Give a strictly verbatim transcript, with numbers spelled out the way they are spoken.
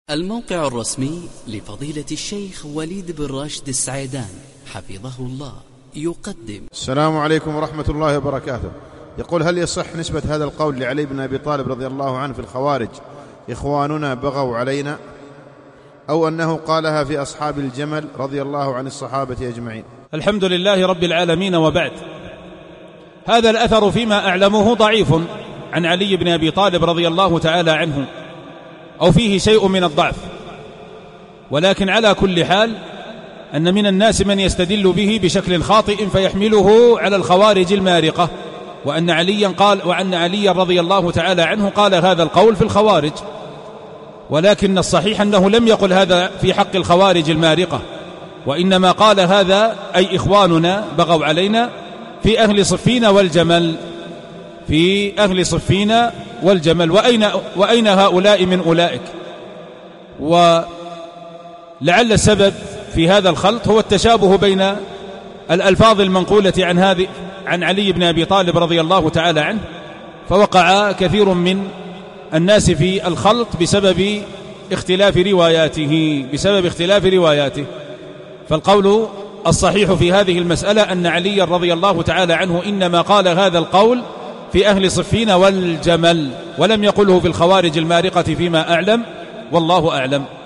الموقع الرسمي لفضيلة الشيخ وليد بن راشد السعيدان حفظه الله يقدم. السلام عليكم ورحمة الله وبركاته. يقول: هل يصح نسبة هذا القول لعلي بن أبي طالب رضي الله عنه في الخوارج إخواننا بغوا علينا، أو أنه قالها في أصحاب الجمل رضي الله عن الصحابة أجمعين؟ الحمد لله رب العالمين، وبعد. هذا الأثر فيما أعلمه ضعيف عن علي بن أبي طالب رضي الله تعالى عنه، أو فيه شيء من الضعف، ولكن على كل حال أن من الناس من يستدل به بشكل خاطئ فيحمله على الخوارج المارقة، وأن عليا قال وأن عليا رضي الله تعالى عنه قال هذا القول في الخوارج، ولكن الصحيح أنه لم يقل هذا في حق الخوارج المارقة، وإنما قال هذا أي إخواننا بغوا علينا في أهل صفين والجمل، في أهل صفين والجمل. وأين, وأين هؤلاء من أولئك؟ ولعل السبب في هذا الخلط هو التشابه بين الألفاظ المنقولة عن هذه عن علي بن أبي طالب رضي الله تعالى عنه، فوقع كثير من الناس في الخلط بسبب اختلاف رواياته بسبب اختلاف رواياته فالقول الصحيح في هذه المسألة أن علي رضي الله تعالى عنه إنما قال هذا القول في أهل صفين والجمل، ولم يقله في الخوارج المارقة فيما أعلم، والله أعلم.